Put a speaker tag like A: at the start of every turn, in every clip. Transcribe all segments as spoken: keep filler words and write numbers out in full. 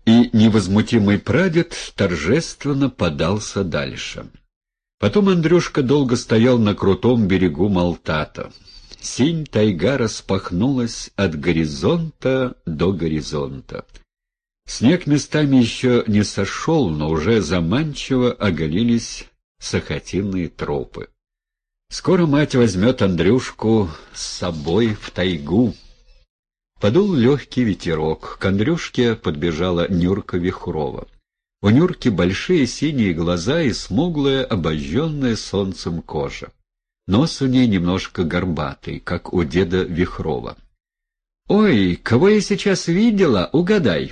A: и невозмутимый прадед торжественно подался дальше. Потом Андрюшка долго стоял на крутом берегу Малтата. Синь тайга распахнулась от горизонта до горизонта. Снег местами еще не сошел, но уже заманчиво оголились сахатинные тропы. Скоро мать возьмет Андрюшку с собой в тайгу. Подул легкий ветерок. К Андрюшке подбежала Нюрка Вихрова. У Нюрки большие синие глаза и смуглая, обожженная солнцем кожа. Нос у ней немножко горбатый, как у деда Вихрова. — Ой, кого я сейчас видела? Угадай.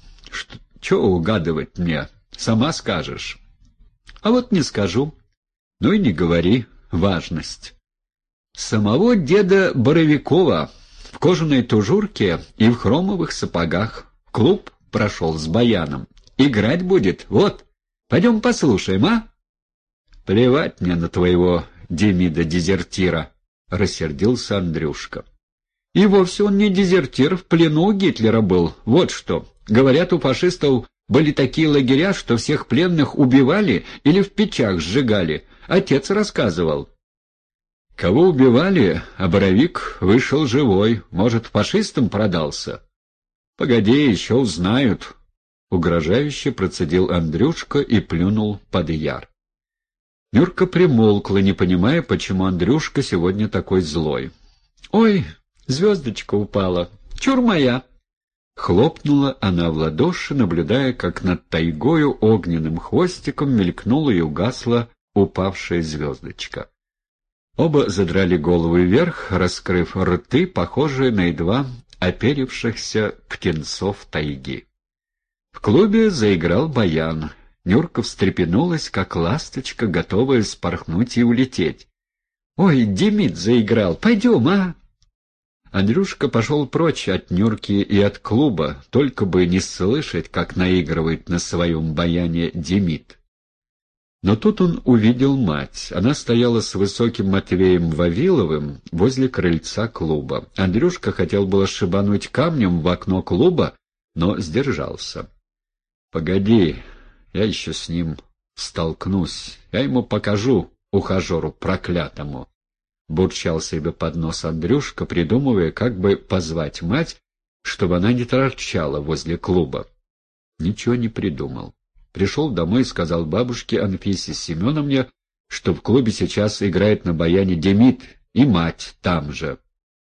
A: — Чего угадывать мне? Сама скажешь. — А вот не скажу. — Ну и не говори. Важность. — Самого деда Боровикова в кожаной тужурке и в хромовых сапогах. В клуб прошел с баяном. Играть будет, вот. Пойдем послушаем, а? — Плевать мне на твоего Демида-дезертира, — рассердился Андрюшка. — И вовсе он не дезертир, в плену у Гитлера был, вот что. Говорят, у фашистов были такие лагеря, что всех пленных убивали или в печах сжигали. Отец рассказывал. — Кого убивали, а Боровик вышел живой, может, фашистам продался? — Погоди, еще узнают. Угрожающе процедил Андрюшка и плюнул под яр. Нюрка примолкла, не понимая, почему Андрюшка сегодня такой злой. — Ой, звездочка упала. Чур моя! Хлопнула она в ладоши, наблюдая, как над тайгою огненным хвостиком мелькнула и угасла упавшая звездочка. Оба задрали головы вверх, раскрыв рты, похожие на едва оперившихся птенцов тайги. В клубе заиграл баян. Нюрка встрепенулась, как ласточка, готовая спорхнуть и улететь. — Ой, Демид заиграл, пойдем, а? Андрюшка пошел прочь от Нюрки и от клуба, только бы не слышать, как наигрывает на своем баяне Демид. Но тут он увидел мать. Она стояла с высоким Матвеем Вавиловым возле крыльца клуба. Андрюшка хотел было шибануть камнем в окно клуба, но сдержался. — Погоди, я еще с ним столкнусь. Я ему покажу, ухажеру проклятому. Бурчал себе под нос Андрюшка, придумывая, как бы позвать мать, чтобы она не торчала возле клуба. Ничего не придумал. Пришел домой и сказал бабушке Анфисе Семеновне, что в клубе сейчас играет на баяне Демид, и мать там же.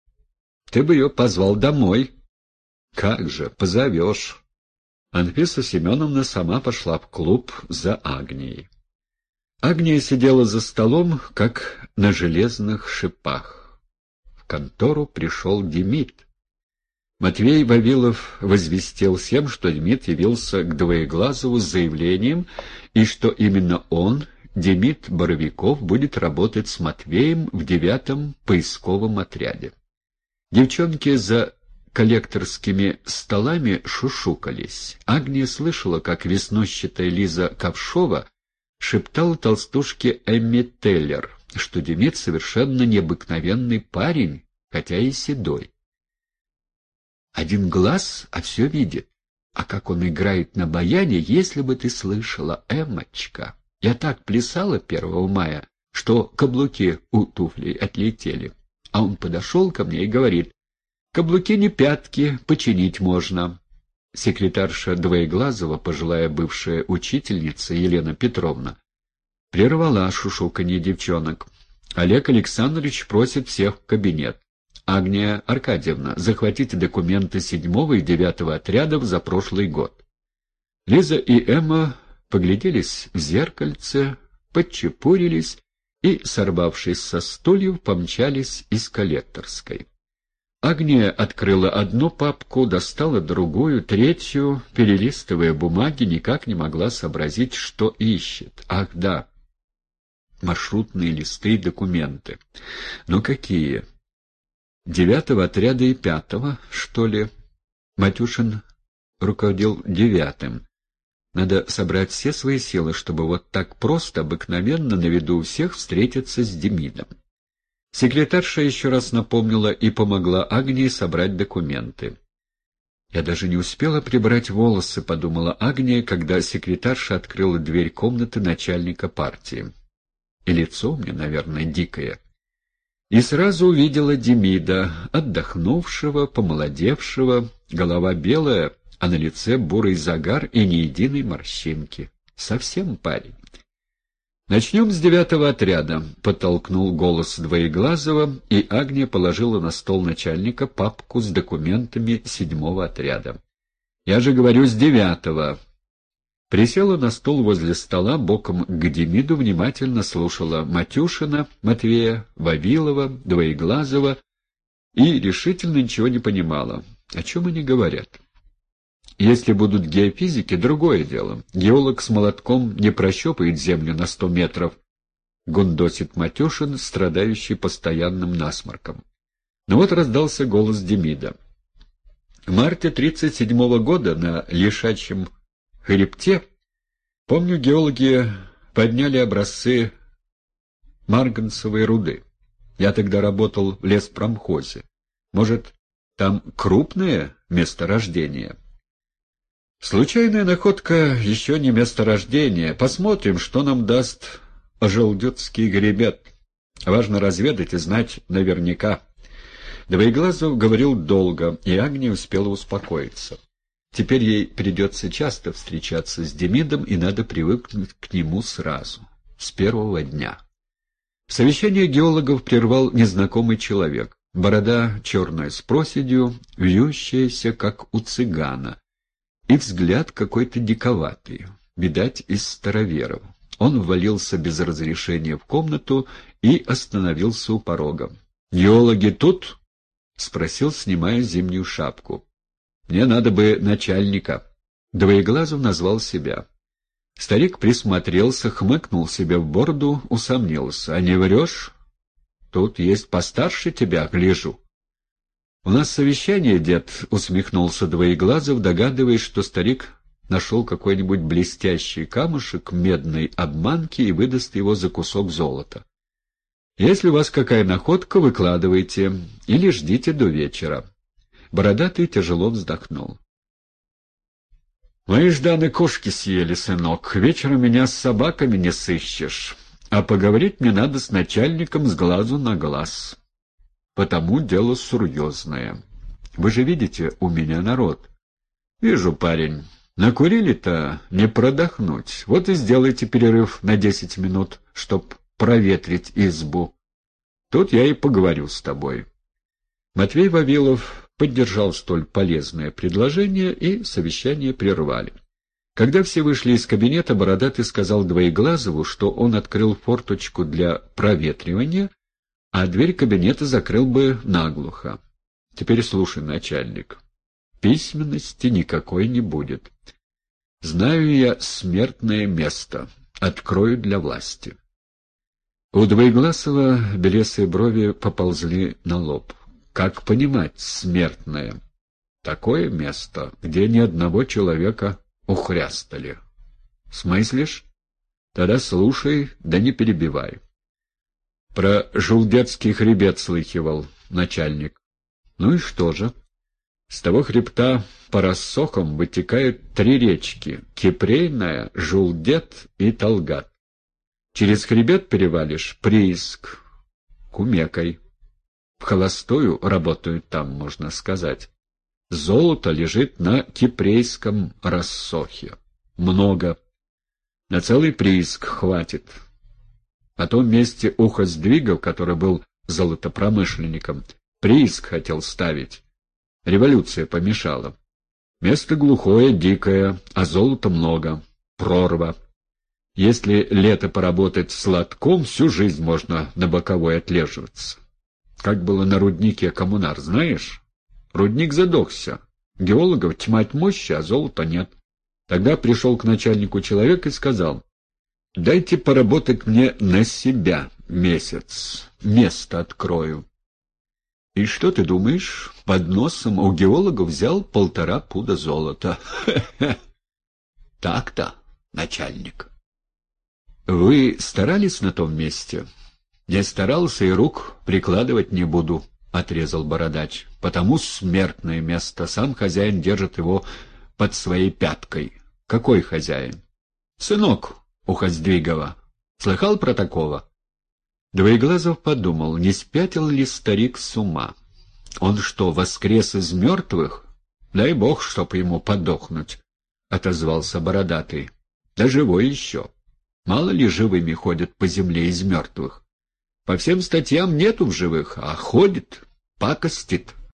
A: — Ты бы ее позвал домой. — Как же, позовешь. Анфиса Семеновна сама пошла в клуб за Агнией. Агния сидела за столом, как на железных шипах. В контору пришел Демид. Матвей Вавилов возвестил всем, что Демид явился к Двоеглазову с заявлением, и что именно он, Демид Боровиков, будет работать с Матвеем в девятом поисковом отряде. Девчонки за коллекторскими столами шушукались. Агния слышала, как веснущатая Лиза Ковшова шептала толстушке Эмми Теллер, что Демид совершенно необыкновенный парень, хотя и седой. Один глаз, а все видит. А как он играет на баяне, если бы ты слышала, Эммочка. Я так плясала первого мая, что каблуки у туфлей отлетели. А он подошел ко мне и говорит: «Каблуки не пятки, починить можно». Секретарша Двоеглазова, пожилая бывшая учительница Елена Петровна, прервала шушуканье девчонок. Олег Александрович просит всех в кабинет. Агния Аркадьевна, захватите документы седьмого и девятого отрядов за прошлый год. Лиза и Эмма погляделись в зеркальце, подчепурились и, сорвавшись со стульев, помчались из коллекторской. Агния открыла одну папку, достала другую, третью, перелистывая бумаги, никак не могла сообразить, что ищет. Ах, да, маршрутные листы и документы. Ну какие? Девятого отряда и пятого, что ли? Матюшин руководил девятым. Надо собрать все свои силы, чтобы вот так просто, обыкновенно, на виду у всех встретиться с Демидом. Секретарша еще раз напомнила и помогла Агнии собрать документы. «Я даже не успела прибрать волосы», — подумала Агния, когда секретарша открыла дверь комнаты начальника партии. «И лицо у меня, наверное, дикое». И сразу увидела Демида, отдохнувшего, помолодевшего, голова белая, а на лице бурый загар и ни единой морщинки. Совсем парень. «Начнем с девятого отряда», — подтолкнул голос Двоеглазого, и Агния положила на стол начальника папку с документами седьмого отряда. «Я же говорю, с девятого». Присела на стул возле стола, боком к Демиду, внимательно слушала Матюшина, Матвея, Вавилова, Двоеглазого и решительно ничего не понимала. О чем они говорят? Если будут геофизики, другое дело. Геолог с молотком не прощупает землю на сто метров, гундосит Матюшин, страдающий постоянным насморком. Но вот раздался голос Демида. В марте тридцать седьмого года на Лишачьем хребте, помню, геологи подняли образцы марганцевой руды. Я тогда работал в леспромхозе. Может, там крупное месторождение? Случайная находка еще не месторождение. Посмотрим, что нам даст Желдетский гребет. Важно разведать и знать наверняка. Двоеглазов говорил долго, и Агния успела успокоиться. Теперь ей придется часто встречаться с Демидом, и надо привыкнуть к нему сразу, с первого дня. Совещание геологов прервал незнакомый человек. Борода черная с проседью, вьющаяся, как у цыгана, и взгляд какой-то диковатый, видать, из староверов. Он ввалился без разрешения в комнату и остановился у порога. «Геологи тут?» — спросил, снимая зимнюю шапку. «Мне надо бы начальника». Двоеглазов назвал себя. Старик присмотрелся, хмыкнул себе в бороду, усомнился. «А не врешь? Тут есть постарше тебя, гляжу». «У нас совещание, дед», — усмехнулся Двоеглазов, догадываясь, что старик нашел какой-нибудь блестящий камушек медной обманки и выдаст его за кусок золота. «Если у вас какая находка, выкладывайте или ждите до вечера». Бородатый тяжело вздохнул. «Мои Жданы кошки съели, сынок. Вечером меня с собаками не сыщешь. А поговорить мне надо с начальником с глазу на глаз. Потому дело серьезное. Вы же видите, у меня народ». «Вижу, парень. Накурили-то не продохнуть. Вот и сделайте перерыв на десять минут, чтоб проветрить избу. Тут я и поговорю с тобой». Матвей Вавилов поддержал столь полезное предложение, и совещание прервали. Когда все вышли из кабинета, Бородатый сказал Двоеглазову, что он открыл форточку для проветривания, а дверь кабинета закрыл бы наглухо. «Теперь слушай, начальник. Письменности никакой не будет. Знаю я смертное место. Открою для власти». У Двоеглазова белесые брови поползли на лоб. «Как понимать смертное? Такое место, где ни одного человека ухрястали. Смыслишь? Тогда слушай, да не перебивай». «Про Желдетский хребет слыхивал, начальник». «Ну и что же? С того хребта по рассохам вытекают три речки — Кипрейная, Желдет и Талгат. Через хребет перевалишь — Прииск, Кумекой. В холостую работают там, можно сказать. Золото лежит на Кипрейском рассохе. Много. На целый прииск хватит. На том месте Ухо-Сдвигов, который был золотопромышленником, прииск хотел ставить. Революция помешала. Место глухое, дикое, а золота много. Прорва. Если лето поработать с лотком, всю жизнь можно на боковой отлеживаться. Как было на руднике Коммунар, знаешь? Рудник задохся. Геологов тьма мощи, а золота нет. Тогда пришел к начальнику человек и сказал: «Дайте поработать мне на себя месяц. Место открою». И что ты думаешь? Под носом у геологов взял полтора пуда золота. Хе-хе. Так-то, начальник. Вы старались на том месте? Я старался и рук прикладывать не буду, отрезал бородач. — Потому смертное место. Сам хозяин держит его под своей пяткой. — Какой хозяин? — Сынок Ухоздвигова. Слыхал про такого? Двоеглазов подумал, не спятил ли старик с ума. Он что, воскрес из мертвых? Дай бог, чтоб ему подохнуть, — отозвался бородатый. Да живой еще. Мало ли живыми ходят по земле из мертвых. По всем статьям нету в живых, а ходит, пакостит.